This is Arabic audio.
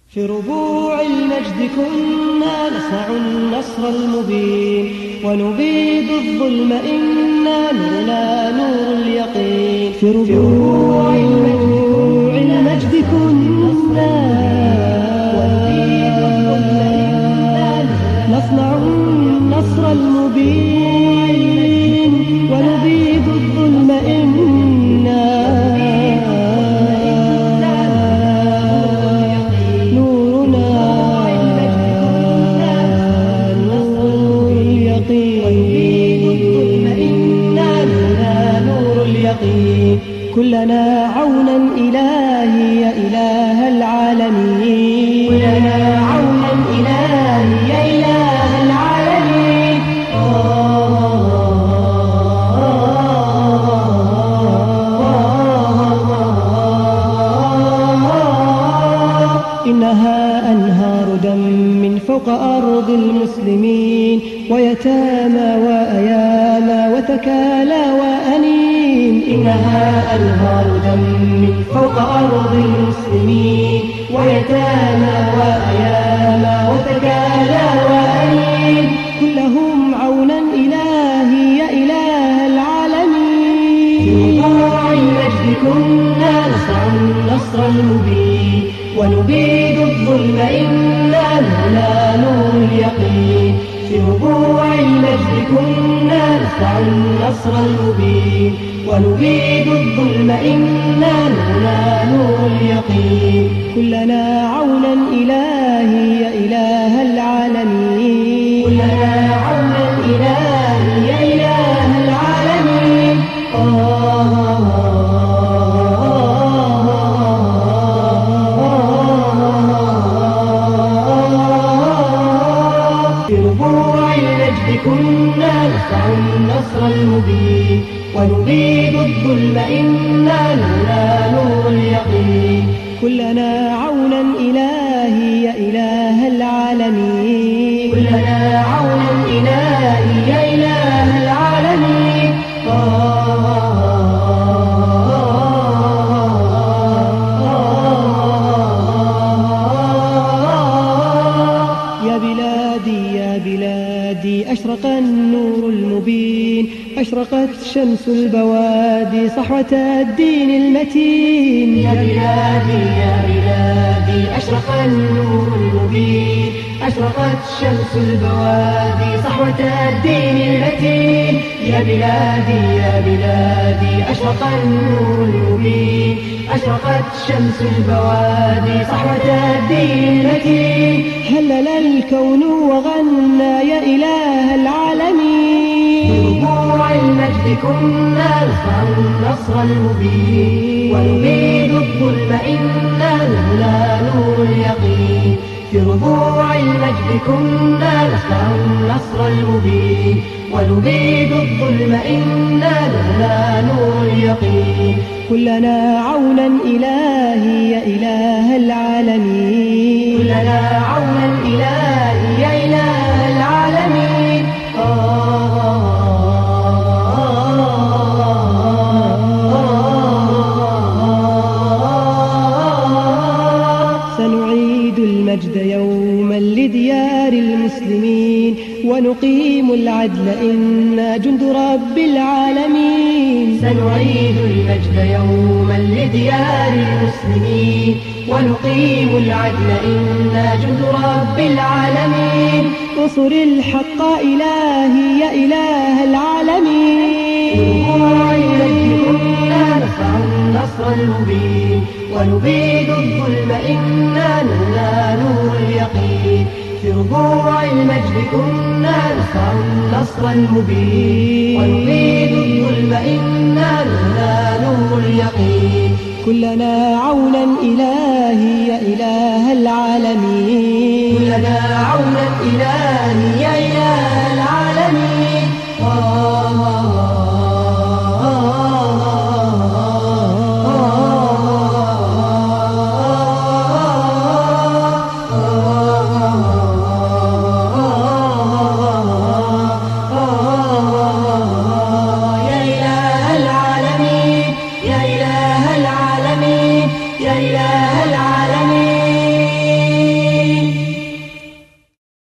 في ربوع المجد كنا نصنع النصر المبين، ونبيد الظلم إنا نرنا نور اليقين. في ربوع المجد كنا ونبيد الظلم إنا نصنع النصر المبين، ونبيد الظلم إنا كلنا عونا إلهي يا إله العالمين، كلنا عونا إلهي يا إله العالمين. إنها أنهار دم من فوق أرض المسلمين، ويتامى وأيامى وتكالى وأنين. إنها أنهار دم من فوق أرض المسلمين، ويتامى وأيامى وتكالى وأنين. كلهم عونا إلهي يا إله العالمين. في ربوع المجد كنا نصنع النصر المبين، ونبيد الظلم إنا نرنا نور اليقين. في ربوع المجد كنا نصنع النصر المبين، ونبيد الظلم إنا نرنا نور اليقين. كلنا عونا إلهي يا إله العالمين، كلنا عونا إلهي يا إله العالمين. في ربوع المجد كنا نصنع النصر المبين، ونبيد الظلم إنا نرنا نور اليقين. كلنا عونا إلهي يا إله العالمين، كلنا عونا إلهي يا إله العالمين. يا بلادي يا بلادي أشرق النور المبين، أشرقت شمس البوادي صحوة الدين المتين. يا بلادي يا بلادي أشرق النور المبين، أشرقت شمس البوادي صحوة الدين المتين. يا بلادي يا بلادي أشرق النور المبين، أشرقت شمس البوادي صحوة الدين المتين. هلل الكون وغنى يا إله العالمين. في ربوع المجد كنا نصنع النصر المبين، ونبيد الظلم إنا نرنا نور اليقين. في ربوع المجد كنا نصنع النصر المبين، ونبيد الظلم إنا نرنا نور اليقين. كلنا عونا إلهي يا إله العالمين، كلنا عونا إلهي يا إله العالمين. سنعيد المجد يوما لديار المسلمين، ونقيم العدل إنا جند رب العالمين. سنعيد المجد يوما لديار المسلمين، ونقيم العدل إنا جند رب العالمين. انصر الحق إلهي يا إله العالمين. في ربوع المجد كنا نصنع النصر المبين، ونبيد الظلم إنا نرنا نور اليقين. في ربوع المجد كنا نصنع النصر المبين، ونبيد الظلم إنا نرنا نور اليقين. كلنا عونا إلهي يا إله العالمين، كلنا عونا إلهي يا إله